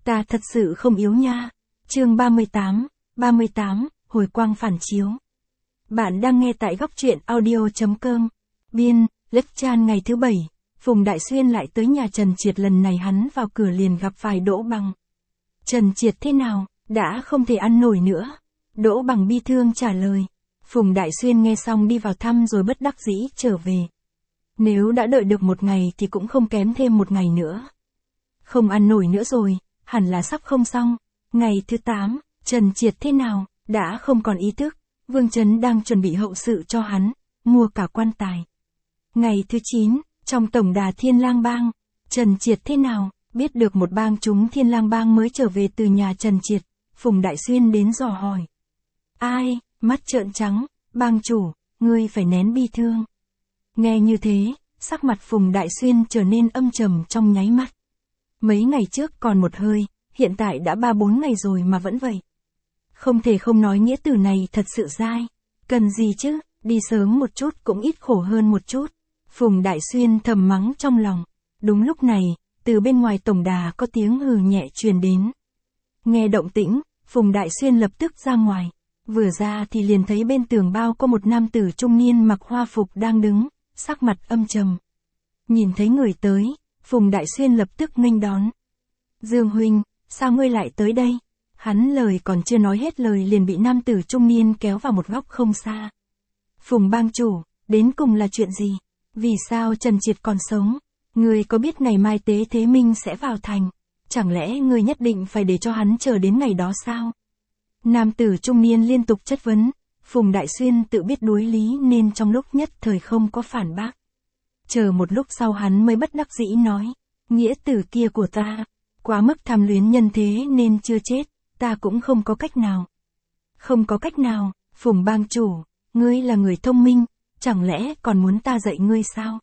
Ta thật sự không yếu nha. Chương 38, hồi quang phản chiếu. Bạn đang nghe tại góc truyện audio.com. Biên, Lech Chan. Ngày thứ 7, Phùng Đại Xuyên lại tới nhà Trần Triệt, lần này hắn vào cửa liền gặp phải Đỗ Bằng. Trần Triệt thế nào, đã không thể ăn nổi nữa. Đỗ Bằng bi thương trả lời. Phùng Đại Xuyên nghe xong đi vào thăm rồi bất đắc dĩ trở về. Nếu đã đợi được một ngày thì cũng không kém thêm một ngày nữa. Không ăn nổi nữa rồi, hẳn là sắp không xong. Ngày thứ 8, Trần Triệt thế nào, đã không còn ý thức. Vương Chấn đang chuẩn bị hậu sự cho hắn, mua cả quan tài. Ngày thứ 9, trong tổng đà Thiên Lang Bang, Trần Triệt thế nào, biết được một bang chúng Thiên Lang Bang mới trở về từ nhà Trần Triệt, Phùng Đại Xuyên đến dò hỏi. Ai, mắt trợn trắng, bang chủ, ngươi phải nén bi thương. Nghe như thế, sắc mặt Phùng Đại Xuyên trở nên âm trầm trong nháy mắt. Mấy ngày trước còn một hơi, hiện tại đã 3-4 ngày rồi mà vẫn vậy. Không thể không nói nghĩa từ này thật sự dai. Cần gì chứ, đi sớm một chút cũng ít khổ hơn một chút. Phùng Đại Xuyên thầm mắng trong lòng. Đúng lúc này, từ bên ngoài tổng đà có tiếng hừ nhẹ truyền đến. Nghe động tĩnh, Phùng Đại Xuyên lập tức ra ngoài. Vừa ra thì liền thấy bên tường bao có một nam tử trung niên mặc hoa phục đang đứng, sắc mặt âm trầm. Nhìn thấy người tới, Phùng Đại Xuyên lập tức nghênh đón. Dương huynh, sao ngươi lại tới đây? Hắn lời còn chưa nói hết lời liền bị nam tử trung niên kéo vào một góc không xa. Phùng bang chủ, đến cùng là chuyện gì? Vì sao Trần Triệt còn sống? Ngươi có biết ngày mai Tế Thế Minh sẽ vào thành? Chẳng lẽ ngươi nhất định phải để cho hắn chờ đến ngày đó sao? Nam tử trung niên liên tục chất vấn. Phùng Đại Xuyên tự biết đối lý nên trong lúc nhất thời không có phản bác. Chờ một lúc sau hắn mới bất đắc dĩ nói. Nghĩa tử kia của ta, quá mức tham luyến nhân thế nên chưa chết, ta cũng không có cách nào. Không có cách nào, Phùng bang chủ, ngươi là người thông minh, chẳng lẽ còn muốn ta dạy ngươi sao?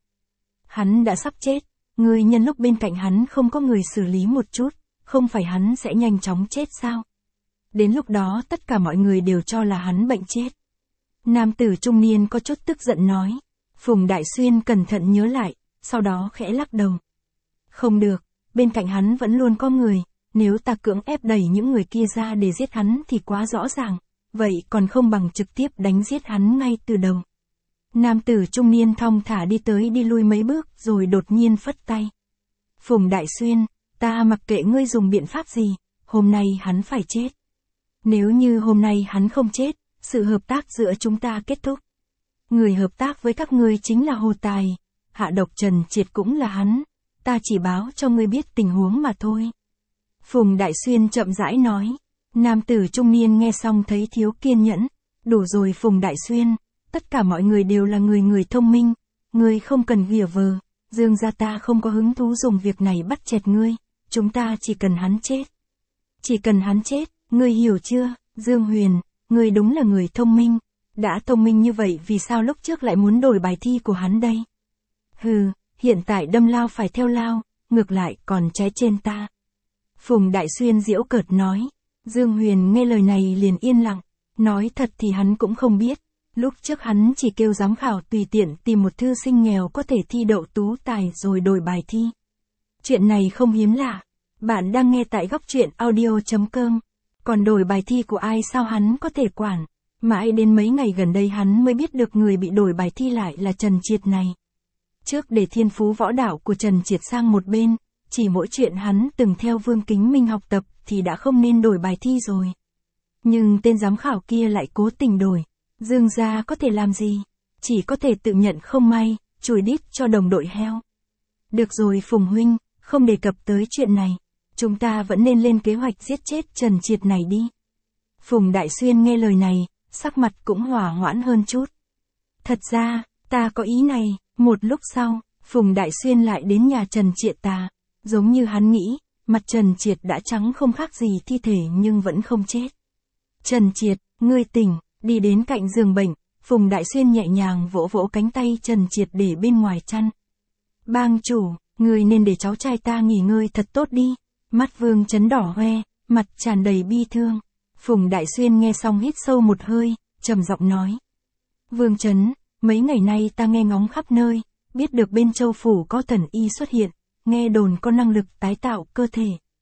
Hắn đã sắp chết, ngươi nhân lúc bên cạnh hắn không có người xử lý một chút, không phải hắn sẽ nhanh chóng chết sao? Đến lúc đó tất cả mọi người đều cho là hắn bệnh chết. Nam tử trung niên có chút tức giận nói. Phùng Đại Xuyên cẩn thận nhớ lại, sau đó khẽ lắc đầu. Không được, bên cạnh hắn vẫn luôn có người, nếu ta cưỡng ép đẩy những người kia ra để giết hắn thì quá rõ ràng, vậy còn không bằng trực tiếp đánh giết hắn ngay từ đầu. Nam tử trung niên thong thả đi tới đi lui mấy bước rồi đột nhiên phất tay. Phùng Đại Xuyên, ta mặc kệ ngươi dùng biện pháp gì, hôm nay hắn phải chết. Nếu như hôm nay hắn không chết, sự hợp tác giữa chúng ta kết thúc. Người hợp tác với các ngươi chính là Hồ Tài, hạ độc Trần Triệt cũng là hắn, ta chỉ báo cho ngươi biết tình huống mà thôi. Phùng Đại Xuyên chậm rãi nói. Nam tử trung niên nghe xong thấy thiếu kiên nhẫn. Đủ rồi Phùng Đại Xuyên, tất cả mọi người đều là người thông minh, ngươi không cần ghìa vờ, Dương gia ta không có hứng thú dùng việc này bắt chẹt ngươi, chúng ta chỉ cần hắn chết. Chỉ cần hắn chết, ngươi hiểu chưa, Dương Huyền, ngươi đúng là người thông minh, đã thông minh như vậy vì sao lúc trước lại muốn đổi bài thi của hắn đây? Hừ, hiện tại đâm lao phải theo lao, ngược lại còn trái trên ta. Phùng Đại Xuyên giễu cợt nói. Dương Huyền nghe lời này liền yên lặng, nói thật thì hắn cũng không biết, lúc trước hắn chỉ kêu giám khảo tùy tiện tìm một thư sinh nghèo có thể thi đậu tú tài rồi đổi bài thi. Chuyện này không hiếm lạ, bạn đang nghe tại góc truyện audio.com, còn đổi bài thi của ai sao hắn có thể quản, mãi đến mấy ngày gần đây hắn mới biết được người bị đổi bài thi lại là Trần Triệt này. Trước để thiên phú võ đạo của Trần Triệt sang một bên, chỉ mỗi chuyện hắn từng theo Vương Kính Minh học tập thì đã không nên đổi bài thi rồi. Nhưng tên giám khảo kia lại cố tình đổi. Dương gia có thể làm gì? Chỉ có thể tự nhận không may, chùi đít cho đồng đội heo. Được rồi Phùng huynh, không đề cập tới chuyện này. Chúng ta vẫn nên lên kế hoạch giết chết Trần Triệt này đi. Phùng Đại Xuyên nghe lời này, sắc mặt cũng hỏa hoãn hơn chút. Thật ra, ta có ý này. Một lúc sau, Phùng Đại Xuyên lại đến nhà Trần Triệt ta. Giống như hắn nghĩ, mặt Trần Triệt đã trắng không khác gì thi thể nhưng vẫn không chết. Trần Triệt, ngươi tỉnh, đi đến cạnh giường bệnh, Phùng Đại Xuyên nhẹ nhàng vỗ vỗ cánh tay Trần Triệt để bên ngoài chăn. Bang chủ, ngươi nên để cháu trai ta nghỉ ngơi thật tốt đi. Mắt Vương Chấn đỏ hoe, mặt tràn đầy bi thương. Phùng Đại Xuyên nghe xong hít sâu một hơi, trầm giọng nói. Vương Chấn, mấy ngày nay ta nghe ngóng khắp nơi, biết được bên Châu Phủ có thần y xuất hiện, nghe đồn có năng lực tái tạo cơ thể.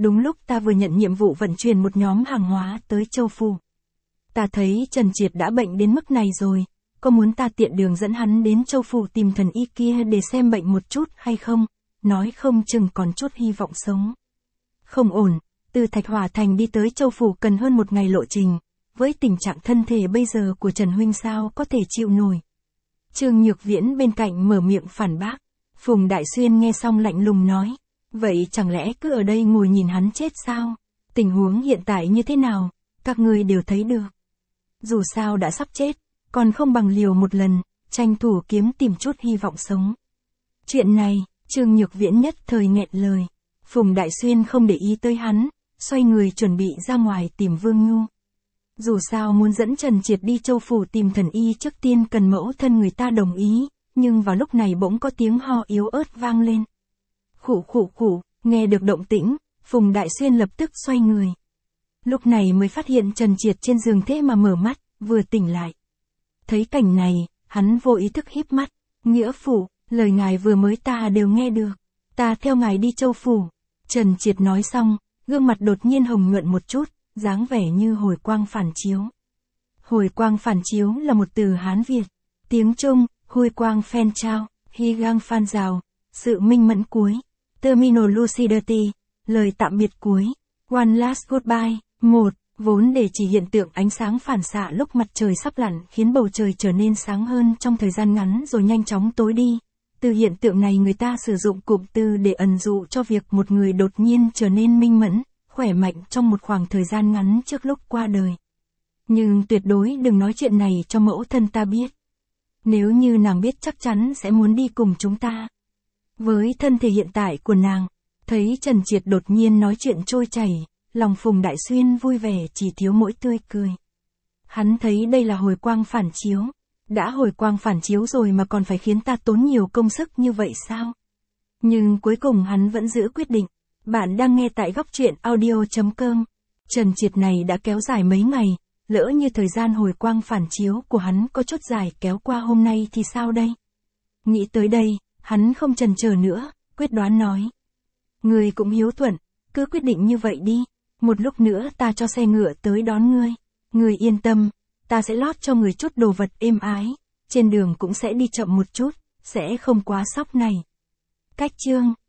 Đúng lúc ta vừa nhận nhiệm vụ vận chuyển một nhóm hàng hóa tới Châu Phủ. Ta thấy Trần Triệt đã bệnh đến mức này rồi, có muốn ta tiện đường dẫn hắn đến Châu Phủ tìm thần y kia để xem bệnh một chút hay không? Nói không chừng còn chút hy vọng sống. Không ổn, từ Thạch Hỏa Thành đi tới Châu Phủ cần hơn một ngày lộ trình, với tình trạng thân thể bây giờ của Trần huynh sao có thể chịu nổi. Trương Nhược Viễn bên cạnh mở miệng phản bác. Phùng Đại Xuyên nghe xong lạnh lùng nói, vậy chẳng lẽ cứ ở đây ngồi nhìn hắn chết sao? Tình huống hiện tại như thế nào, các ngươi đều thấy được. Dù sao đã sắp chết, còn không bằng liều một lần, tranh thủ kiếm tìm chút hy vọng sống. Chuyện này, Trương Nhược Viễn nhất thời nghẹn lời. Phùng Đại Xuyên không để ý tới hắn, xoay người chuẩn bị ra ngoài tìm Vương Nhu. Dù sao muốn dẫn Trần Triệt đi Châu Phủ tìm thần y trước tiên cần mẫu thân người ta đồng ý, nhưng vào lúc này bỗng có tiếng ho yếu ớt vang lên. Khụ khụ khụ, nghe được động tĩnh, Phùng Đại Xuyên lập tức xoay người. Lúc này mới phát hiện Trần Triệt trên giường thế mà mở mắt, vừa tỉnh lại. Thấy cảnh này, hắn vô ý thức híp mắt. Nghĩa phụ, lời ngài vừa mới ta đều nghe được. Ta theo ngài đi Châu Phủ. Trần Triệt nói xong, gương mặt đột nhiên hồng nhuận một chút, dáng vẻ như hồi quang phản chiếu. Hồi quang phản chiếu là một từ Hán Việt. Tiếng Trung, hồi quang phen trao, hy gang phan rào, sự minh mẫn cuối. Terminal lucidity, lời tạm biệt cuối. One last goodbye. 1. Vốn để chỉ hiện tượng ánh sáng phản xạ lúc mặt trời sắp lặn khiến bầu trời trở nên sáng hơn trong thời gian ngắn rồi nhanh chóng tối đi. Từ hiện tượng này người ta sử dụng cụm từ để ẩn dụ cho việc một người đột nhiên trở nên minh mẫn, khỏe mạnh trong một khoảng thời gian ngắn trước lúc qua đời. Nhưng tuyệt đối đừng nói chuyện này cho mẫu thân ta biết. Nếu như nàng biết chắc chắn sẽ muốn đi cùng chúng ta. Với thân thể hiện tại của nàng, thấy Trần Triệt đột nhiên nói chuyện trôi chảy, lòng Phùng Đại Xuyên vui vẻ chỉ thiếu mỗi tươi cười. Hắn thấy đây là hồi quang phản chiếu. Đã hồi quang phản chiếu rồi mà còn phải khiến ta tốn nhiều công sức như vậy sao? Nhưng cuối cùng hắn vẫn giữ quyết định. Bạn đang nghe tại góc truyện audio.com. Trần Triệt này đã kéo dài mấy ngày, lỡ như thời gian hồi quang phản chiếu của hắn có chút dài kéo qua hôm nay thì sao đây? Nghĩ tới đây, hắn không chần chờ nữa, quyết đoán nói. Ngươi cũng hiếu thuận, cứ quyết định như vậy đi, một lúc nữa ta cho xe ngựa tới đón ngươi. Ngươi yên tâm, ta sẽ lót cho người chút đồ vật êm ái, trên đường cũng sẽ đi chậm một chút, sẽ không quá sóc này. Cách chương